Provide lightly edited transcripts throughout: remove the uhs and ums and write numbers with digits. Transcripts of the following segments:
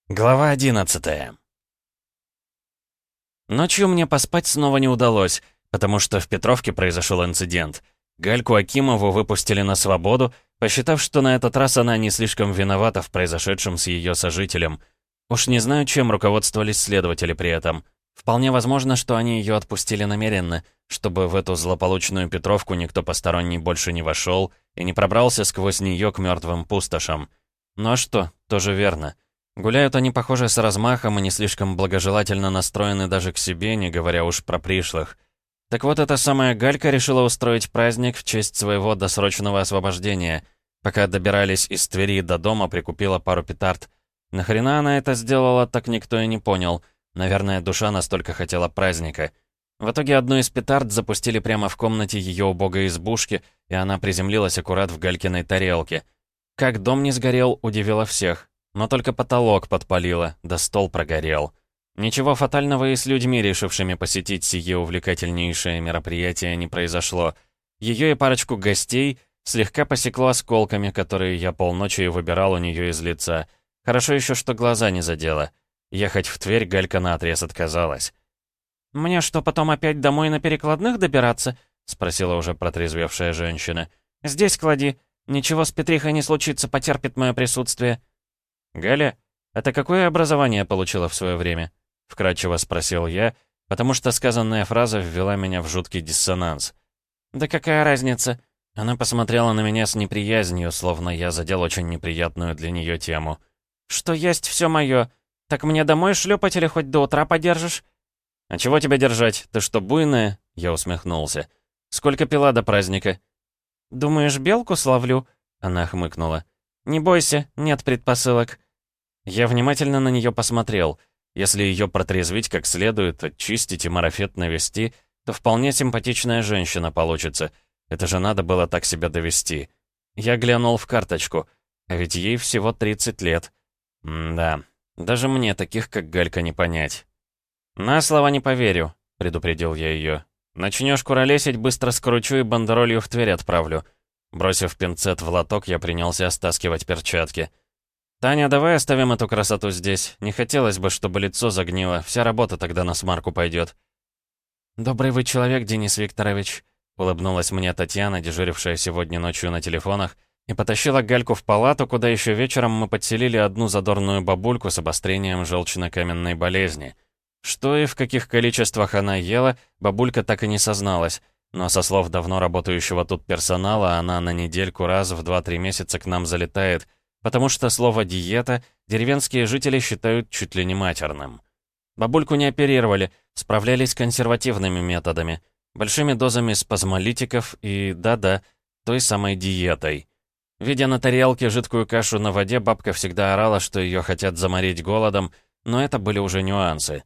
Глава 11. Ночью мне поспать снова не удалось, потому что в Петровке произошел инцидент. Гальку Акимову выпустили на свободу, посчитав, что на этот раз она не слишком виновата в произошедшем с ее сожителем. Уж не знаю, чем руководствовались следователи при этом. Вполне возможно, что они ее отпустили намеренно, чтобы в эту злополучную Петровку никто посторонний больше не вошел и не пробрался сквозь нее к мертвым пустошам. Ну а что, тоже верно. Гуляют они, похоже, с размахом и не слишком благожелательно настроены даже к себе, не говоря уж про пришлых. Так вот, эта самая Галька решила устроить праздник в честь своего досрочного освобождения. Пока добирались из Твери до дома, прикупила пару петард. Нахрена она это сделала, так никто и не понял. Наверное, душа настолько хотела праздника. В итоге одну из петард запустили прямо в комнате ее убогой избушки, и она приземлилась аккурат в Галькиной тарелке. Как дом не сгорел, удивило всех. Но только потолок подпалило, да стол прогорел. Ничего фатального и с людьми, решившими посетить сие увлекательнейшее мероприятие, не произошло. Ее и парочку гостей слегка посекло осколками, которые я полночи выбирал у нее из лица. Хорошо еще, что глаза не задело. Ехать в Тверь Галька наотрез отказалась. «Мне что, потом опять домой на перекладных добираться?» — спросила уже протрезвевшая женщина. «Здесь клади. Ничего с Петрихой не случится, потерпит мое присутствие». «Галя, а ты какое образование получила в свое время?» — вкратчиво спросил я, потому что сказанная фраза ввела меня в жуткий диссонанс. «Да какая разница?» Она посмотрела на меня с неприязнью, словно я задел очень неприятную для нее тему. «Что есть все мое. Так мне домой шлепать или хоть до утра подержишь?» «А чего тебя держать? Ты что, буйная?» — я усмехнулся. «Сколько пила до праздника?» «Думаешь, белку словлю?» — она хмыкнула. «Не бойся, нет предпосылок». Я внимательно на нее посмотрел. Если ее протрезвить как следует, очистить и марафет навести, то вполне симпатичная женщина получится. Это же надо было так себя довести. Я глянул в карточку, а ведь ей всего 30 лет. Да, даже мне таких, как Галька, не понять. «На слово не поверю», — предупредил я ее. «Начнешь куролесить, быстро скручу и бандеролью в Тверь отправлю». Бросив пинцет в лоток, я принялся стаскивать перчатки. «Таня, давай оставим эту красоту здесь. Не хотелось бы, чтобы лицо загнило. Вся работа тогда на смарку пойдет». «Добрый вы человек, Денис Викторович», — улыбнулась мне Татьяна, дежурившая сегодня ночью на телефонах, и потащила Гальку в палату, куда еще вечером мы подселили одну задорную бабульку с обострением желчно-каменной болезни. Что и в каких количествах она ела, бабулька так и не созналась. Но со слов давно работающего тут персонала, она на недельку раз в 2-3 месяца к нам залетает, потому что слово «диета» деревенские жители считают чуть ли не матерным. Бабульку не оперировали, справлялись консервативными методами, большими дозами спазмолитиков и, да-да, той самой диетой. Видя на тарелке жидкую кашу на воде, бабка всегда орала, что ее хотят заморить голодом, но это были уже нюансы.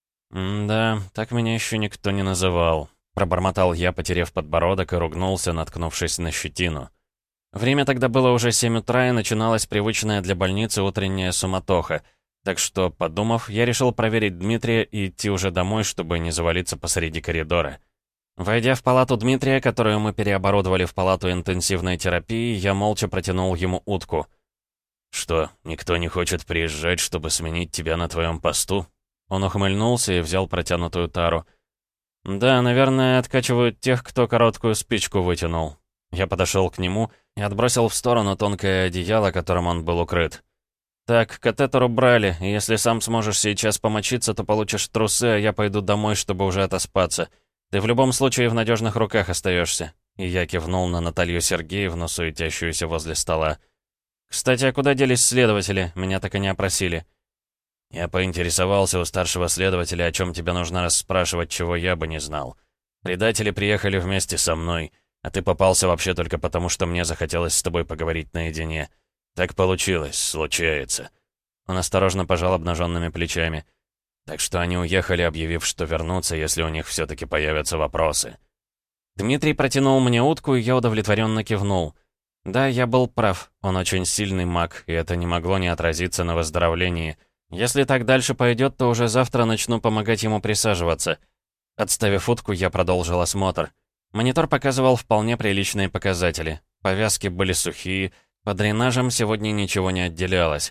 «Да, так меня еще никто не называл». Пробормотал я, потеряв подбородок, и ругнулся, наткнувшись на щетину. Время тогда было уже 7 утра, и начиналась привычная для больницы утренняя суматоха. Так что, подумав, я решил проверить Дмитрия и идти уже домой, чтобы не завалиться посреди коридора. Войдя в палату Дмитрия, которую мы переоборудовали в палату интенсивной терапии, я молча протянул ему утку. «Что, никто не хочет приезжать, чтобы сменить тебя на твоем посту?» Он ухмыльнулся и взял протянутую тару. «Да, наверное, откачивают тех, кто короткую спичку вытянул». Я подошел к нему и отбросил в сторону тонкое одеяло, которым он был укрыт. «Так, катетер убрали, и если сам сможешь сейчас помочиться, то получишь трусы, а я пойду домой, чтобы уже отоспаться. Ты в любом случае в надежных руках остаешься». И я кивнул на Наталью Сергеевну, суетящуюся возле стола. «Кстати, а куда делись следователи? Меня так и не опросили». «Я поинтересовался у старшего следователя, о чем тебе нужно расспрашивать, чего я бы не знал. Предатели приехали вместе со мной, а ты попался вообще только потому, что мне захотелось с тобой поговорить наедине. Так получилось, случается». Он осторожно пожал обнаженными плечами. «Так что они уехали, объявив, что вернутся, если у них все-таки появятся вопросы». Дмитрий протянул мне утку, и я удовлетворенно кивнул. Да, я был прав, он очень сильный маг, и это не могло не отразиться на выздоровлении. Если так дальше пойдет, то уже завтра начну помогать ему присаживаться. Отставив утку, я продолжил осмотр. Монитор показывал вполне приличные показатели. Повязки были сухие, по дренажам сегодня ничего не отделялось.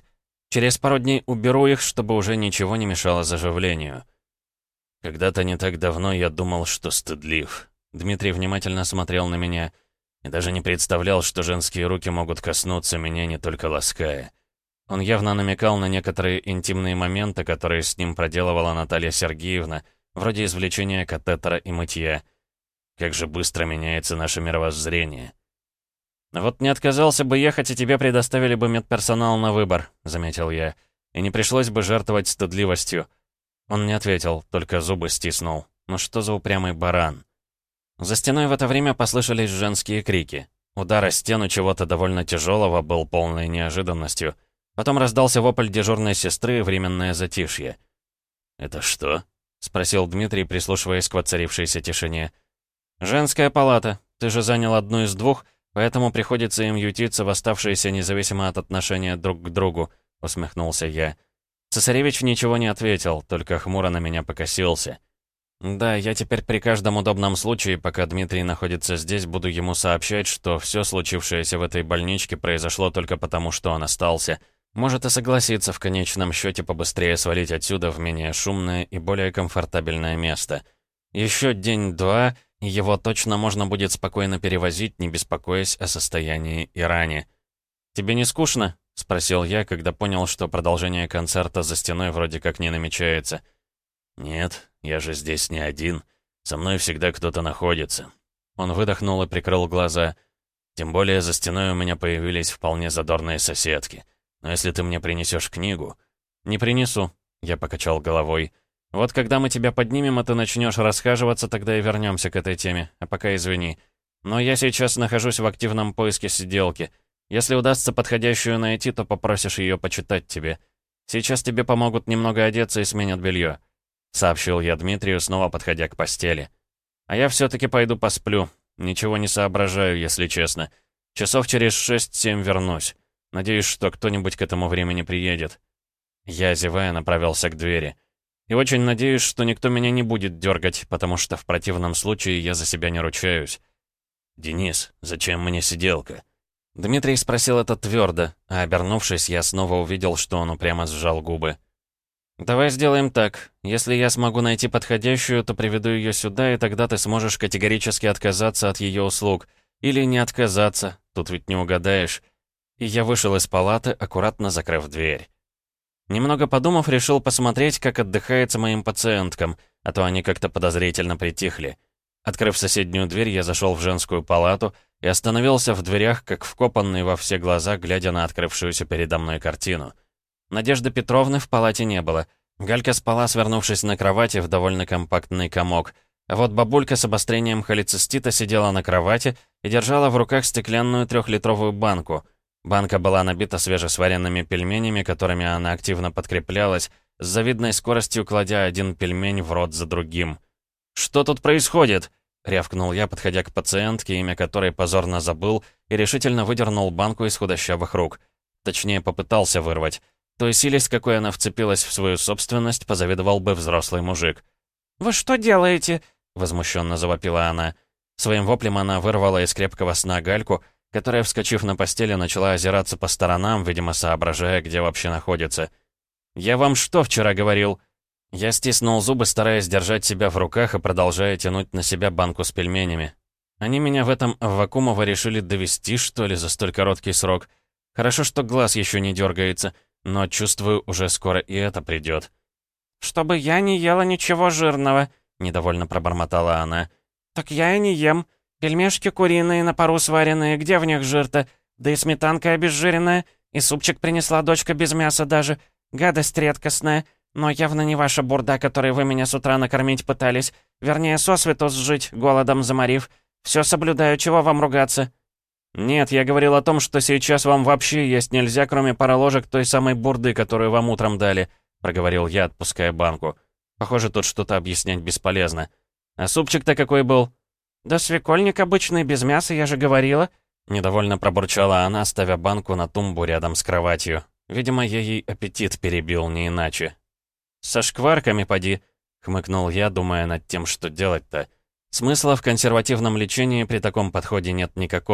Через пару дней уберу их, чтобы уже ничего не мешало заживлению. Когда-то не так давно я думал, что стыдлив. Дмитрий внимательно смотрел на меня и даже не представлял, что женские руки могут коснуться меня, не только лаская. Он явно намекал на некоторые интимные моменты, которые с ним проделывала Наталья Сергеевна, вроде извлечения катетера и мытья. Как же быстро меняется наше мировоззрение. «Вот не отказался бы ехать, и тебе предоставили бы медперсонал на выбор», — заметил я. «И не пришлось бы жертвовать стыдливостью». Он не ответил, только зубы стиснул. «Ну что за упрямый баран?» За стеной в это время послышались женские крики. Удар о стену чего-то довольно тяжелого был полной неожиданностью. Потом раздался вопль дежурной сестры и временное затишье. «Это что?» — спросил Дмитрий, прислушиваясь к воцарившейся тишине. «Женская палата. Ты же занял одну из двух, поэтому приходится им ютиться в оставшиеся независимо от отношения друг к другу», — усмехнулся я. Цесаревич ничего не ответил, только хмуро на меня покосился. «Да, я теперь при каждом удобном случае, пока Дмитрий находится здесь, буду ему сообщать, что все случившееся в этой больничке произошло только потому, что он остался. Может и согласиться в конечном счете побыстрее свалить отсюда в менее шумное и более комфортабельное место. Еще день-два, и его точно можно будет спокойно перевозить, не беспокоясь о состоянии и ране. «Тебе не скучно?» — спросил я, когда понял, что продолжение концерта за стеной вроде как не намечается. «Нет, я же здесь не один. Со мной всегда кто-то находится». Он выдохнул и прикрыл глаза. «Тем более за стеной у меня появились вполне задорные соседки. Но если ты мне принесешь книгу...» «Не принесу», — я покачал головой. «Вот когда мы тебя поднимем, и ты начнешь расхаживаться, тогда и вернемся к этой теме. А пока извини. Но я сейчас нахожусь в активном поиске сиделки. Если удастся подходящую найти, то попросишь ее почитать тебе. Сейчас тебе помогут немного одеться и сменят белье», — сообщил я Дмитрию, снова подходя к постели. «А я все-таки пойду посплю. Ничего не соображаю, если честно. Часов через 6-7 вернусь. Надеюсь, что кто-нибудь к этому времени приедет». Я, зевая, направился к двери. «И очень надеюсь, что никто меня не будет дергать, потому что в противном случае я за себя не ручаюсь». «Денис, зачем мне сиделка?» Дмитрий спросил это твердо, а обернувшись, я снова увидел, что он упрямо сжал губы. «Давай сделаем так. Если я смогу найти подходящую, то приведу ее сюда, и тогда ты сможешь категорически отказаться от ее услуг. Или не отказаться, тут ведь не угадаешь». И я вышел из палаты, аккуратно закрыв дверь. Немного подумав, решил посмотреть, как отдыхается моим пациенткам, а то они как-то подозрительно притихли. Открыв соседнюю дверь, я зашел в женскую палату и остановился в дверях, как вкопанный во все глаза, глядя на открывшуюся передо мной картину. Надежды Петровны в палате не было. Галька спала, свернувшись на кровати в довольно компактный комок. А вот бабулька с обострением холецистита сидела на кровати и держала в руках стеклянную 3-литровую банку. Банка была набита свежесваренными пельменями, которыми она активно подкреплялась, с завидной скоростью кладя один пельмень в рот за другим. «Что тут происходит?» — рявкнул я, подходя к пациентке, имя которой позорно забыл, и решительно выдернул банку из худощавых рук. Точнее, попытался вырвать. Той силе, с какой она вцепилась в свою собственность, позавидовал бы взрослый мужик. «Вы что делаете?» — возмущенно завопила она. Своим воплем она вырвала из крепкого сна Гальку, которая, вскочив на постели, начала озираться по сторонам, видимо, соображая, где вообще находится. «Я вам что вчера говорил?» Я стиснул зубы, стараясь держать себя в руках и продолжая тянуть на себя банку с пельменями. Они меня в этом Аввакумово решили довести, что ли, за столь короткий срок. Хорошо, что глаз еще не дергается, но, чувствую, уже скоро и это придет. «Чтобы я не ела ничего жирного», — недовольно пробормотала она. «Так я и не ем. Пельмешки куриные, на пару сваренные, где в них жир-то? Да и сметанка обезжиренная, и супчик принесла дочка без мяса даже. Гадость редкостная, но явно не ваша бурда, которой вы меня с утра накормить пытались. Вернее, сосвету сжить, голодом заморив. Все соблюдаю, чего вам ругаться?» «Нет, я говорил о том, что сейчас вам вообще есть нельзя, кроме пары ложек той самой бурды, которую вам утром дали», — проговорил я, отпуская банку. Похоже, тут что-то объяснять бесполезно. «А супчик-то какой был?» «Да свекольник обычный, без мяса, я же говорила». Недовольно пробурчала она, ставя банку на тумбу рядом с кроватью. Видимо, я ей аппетит перебил, не иначе. «Со шкварками поди», — хмыкнул я, думая над тем, что делать-то. Смысла в консервативном лечении при таком подходе нет никакого.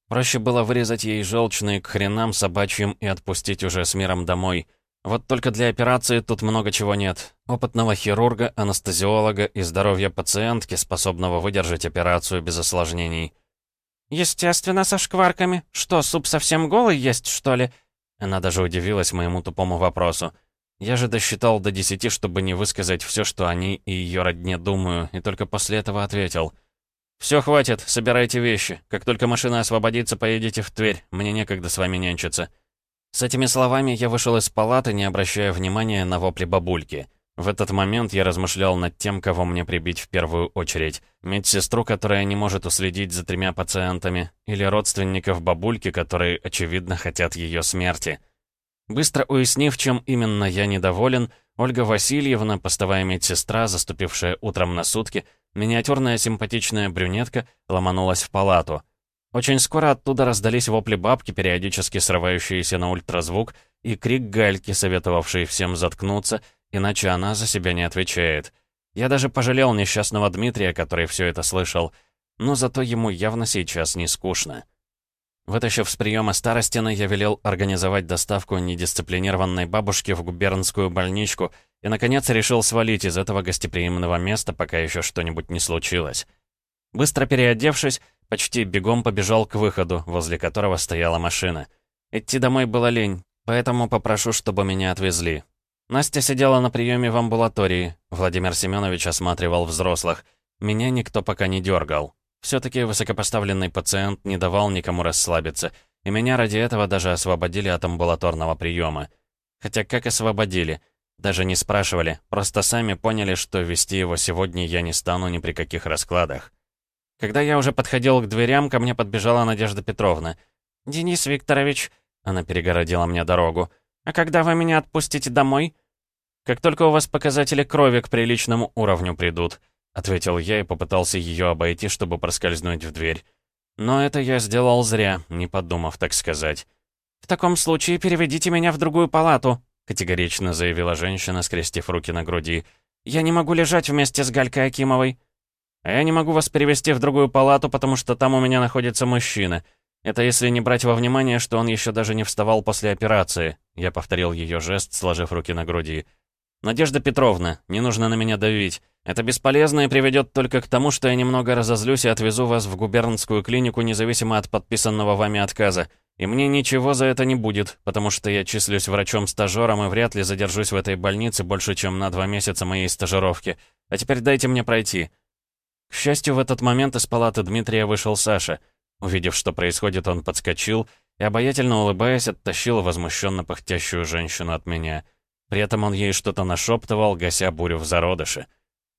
Проще было вырезать ей желчные к хренам собачьим и отпустить уже с миром домой. Вот только для операции тут много чего нет. Опытного хирурга, анестезиолога и здоровья пациентки, способного выдержать операцию без осложнений. «Естественно, со шкварками. Что, суп совсем голый есть, что ли?» Она даже удивилась моему тупому вопросу. Я же досчитал до 10, чтобы не высказать все, что о ней и ее родне думаю, и только после этого ответил. «Все, хватит, собирайте вещи. Как только машина освободится, поедете в Тверь. Мне некогда с вами нянчиться». С этими словами я вышел из палаты, не обращая внимания на вопли бабульки. В этот момент я размышлял над тем, кого мне прибить в первую очередь. Медсестру, которая не может уследить за 3 пациентами, или родственников бабульки, которые, очевидно, хотят ее смерти. Быстро уяснив, чем именно я недоволен, Ольга Васильевна, постовая медсестра, заступившая утром на сутки, миниатюрная симпатичная брюнетка, ломанулась в палату. Очень скоро оттуда раздались вопли бабки, периодически срывающиеся на ультразвук, и крик Гальки, советовавший всем заткнуться, иначе она за себя не отвечает. Я даже пожалел несчастного Дмитрия, который все это слышал, но зато ему явно сейчас не скучно. Вытащив с приема Старостина, я велел организовать доставку недисциплинированной бабушки в губернскую больничку и, наконец, решил свалить из этого гостеприимного места, пока еще что-нибудь не случилось. Быстро переодевшись, почти бегом побежал к выходу, возле которого стояла машина. Идти домой было лень, поэтому попрошу, чтобы меня отвезли. Настя сидела на приеме в амбулатории. Владимир Семенович осматривал взрослых. Меня никто пока не дергал. Все-таки высокопоставленный пациент не давал никому расслабиться, и меня ради этого даже освободили от амбулаторного приема. Хотя как освободили? Даже не спрашивали, просто сами поняли, что вести его сегодня я не стану ни при каких раскладах. Когда я уже подходил к дверям, ко мне подбежала Надежда Петровна. «Денис Викторович», — она перегородила мне дорогу, «а когда вы меня отпустите домой?» «Как только у вас показатели крови к приличному уровню придут», — ответил я и попытался ее обойти, чтобы проскользнуть в дверь. Но это я сделал зря, не подумав, так сказать. «В таком случае переведите меня в другую палату», — категорично заявила женщина, скрестив руки на груди. «Я не могу лежать вместе с Галькой Акимовой». «А я не могу вас перевести в другую палату, потому что там у меня находится мужчина. Это если не брать во внимание, что он еще даже не вставал после операции». Я повторил ее жест, сложив руки на груди. «Надежда Петровна, не нужно на меня давить. Это бесполезно и приведет только к тому, что я немного разозлюсь и отвезу вас в губернскую клинику, независимо от подписанного вами отказа. И мне ничего за это не будет, потому что я числюсь врачом-стажером и вряд ли задержусь в этой больнице больше, чем на 2 месяца моей стажировки. А теперь дайте мне пройти». К счастью, в этот момент из палаты Дмитрия вышел Саша. Увидев, что происходит, он подскочил и, обаятельно улыбаясь, оттащил возмущенно пыхтящую женщину от меня. При этом он ей что-то нашептывал, гася бурю в зародыше.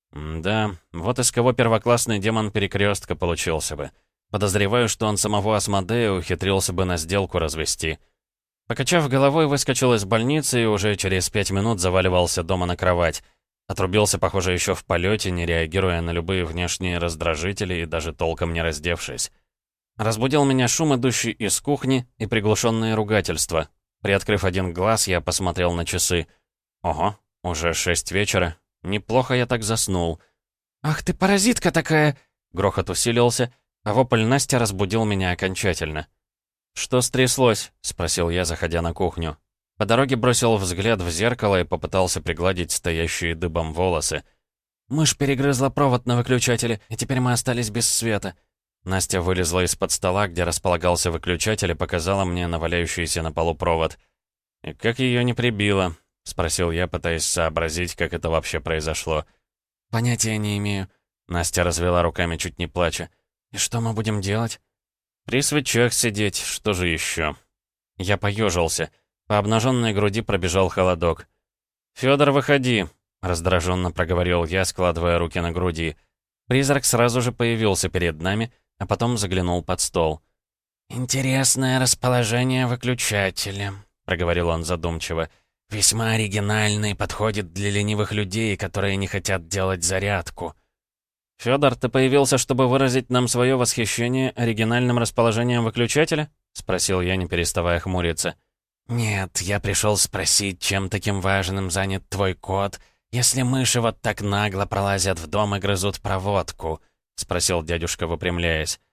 Да, вот из кого первоклассный демон перекрестка получился бы. Подозреваю, что он самого Асмодея ухитрился бы на сделку развести. Покачав головой, выскочил из больницы и уже через 5 минут заваливался дома на кровать. Отрубился, похоже, еще в полете, не реагируя на любые внешние раздражители и даже толком не раздевшись. Разбудил меня шум, идущий из кухни, и приглушенные ругательства. Приоткрыв один глаз, я посмотрел на часы. Ого, уже 6 вечера. Неплохо я так заснул. «Ах ты паразитка такая!» Грохот усилился, а вопль Насти разбудил меня окончательно. «Что стряслось?» — спросил я, заходя на кухню. По дороге бросил взгляд в зеркало и попытался пригладить стоящие дыбом волосы. «Мышь перегрызла провод на выключателе, и теперь мы остались без света». Настя вылезла из-под стола, где располагался выключатель, и показала мне наваляющийся на полу провод. «И как ее не прибило?» — спросил я, пытаясь сообразить, как это вообще произошло. «Понятия не имею». Настя развела руками, чуть не плача. «И что мы будем делать?» «При свечах сидеть, что же еще?» Я поежился. По обнаженной груди пробежал холодок. «Фёдор, выходи!» — раздраженно проговорил я, складывая руки на груди. Призрак сразу же появился перед нами, а потом заглянул под стол. «Интересное расположение выключателя», — проговорил он задумчиво. «Весьма оригинальный, подходит для ленивых людей, которые не хотят делать зарядку». «Фёдор, ты появился, чтобы выразить нам свое восхищение оригинальным расположением выключателя?» — спросил я, не переставая хмуриться. «Нет, я пришел спросить, чем таким важным занят твой кот, если мыши вот так нагло пролазят в дом и грызут проводку», — спросил дядюшка, выпрямляясь.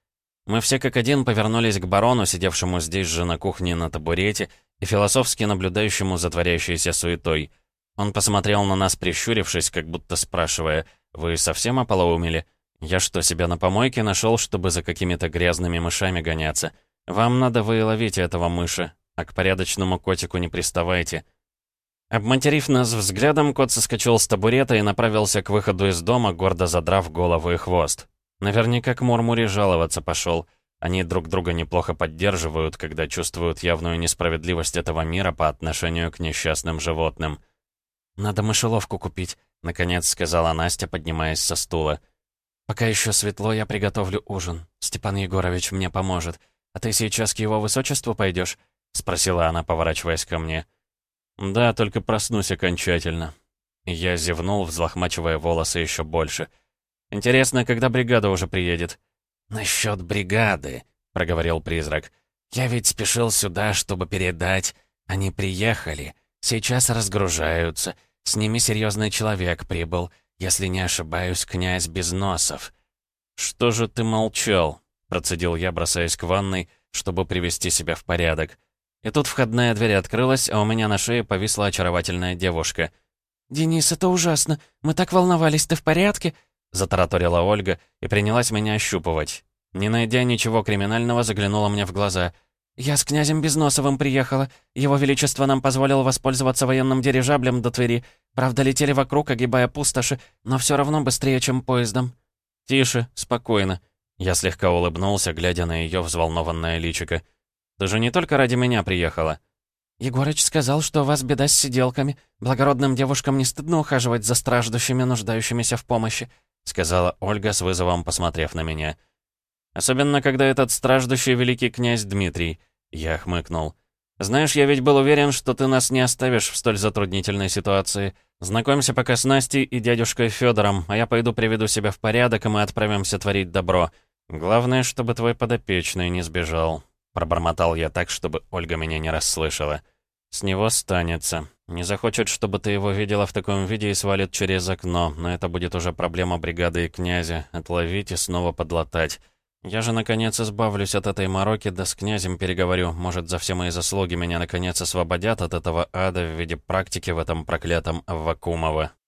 Мы все как один повернулись к барону, сидевшему здесь же на кухне на табурете, и философски наблюдающему за творящейся суетой. Он посмотрел на нас, прищурившись, как будто спрашивая: «Вы совсем ополоумели? Я что, себя на помойке нашел, чтобы за какими-то грязными мышами гоняться? Вам надо выловить этого мыши, а к порядочному котику не приставайте». Обматерив нас взглядом, кот соскочил с табурета и направился к выходу из дома, гордо задрав голову и хвост. Наверняка к Мурмуре жаловаться пошел. Они друг друга неплохо поддерживают, когда чувствуют явную несправедливость этого мира по отношению к несчастным животным. «Надо мышеловку купить», — наконец сказала Настя, поднимаясь со стула. «Пока еще светло, я приготовлю ужин. Степан Егорович мне поможет. А ты сейчас к его высочеству пойдешь?» — спросила она, поворачиваясь ко мне. «Да, только проснусь окончательно». Я зевнул, взлохмачивая волосы еще больше. «Интересно, когда бригада уже приедет?» «Насчет бригады», — проговорил призрак. «Я ведь спешил сюда, чтобы передать. Они приехали. Сейчас разгружаются. С ними серьезный человек прибыл. Если не ошибаюсь, князь Безносов». «Что же ты молчал?» — процедил я, бросаясь к ванной, чтобы привести себя в порядок. И тут входная дверь открылась, а у меня на шее повисла очаровательная девушка. «Денис, это ужасно. Мы так волновались. Ты в порядке?» — затараторила Ольга и принялась меня ощупывать. Не найдя ничего криминального, заглянула мне в глаза. «Я с князем Безносовым приехала. Его Величество нам позволил воспользоваться военным дирижаблем до Твери. Правда, летели вокруг, огибая пустоши, но все равно быстрее, чем поездом». «Тише, спокойно». Я слегка улыбнулся, глядя на ее взволнованное личико. «Ты же не только ради меня приехала?» «Егорыч сказал, что у вас беда с сиделками. Благородным девушкам не стыдно ухаживать за страждущими, нуждающимися в помощи», — сказала Ольга с вызовом, посмотрев на меня. «Особенно, когда этот страждущий великий князь Дмитрий», — я хмыкнул. «Знаешь, я ведь был уверен, что ты нас не оставишь в столь затруднительной ситуации. Знакомься пока с Настей и дядюшкой Федором, а я пойду приведу себя в порядок, и мы отправимся творить добро. Главное, чтобы твой подопечный не сбежал». Пробормотал я так, чтобы Ольга меня не расслышала. «С него станется. Не захочет, чтобы ты его видела в таком виде и свалит через окно, но это будет уже проблема бригады и князя. Отловить и снова подлатать. Я же, наконец, избавлюсь от этой мороки, да с князем переговорю. Может, за все мои заслуги меня, наконец, освободят от этого ада в виде практики в этом проклятом Аввакумово».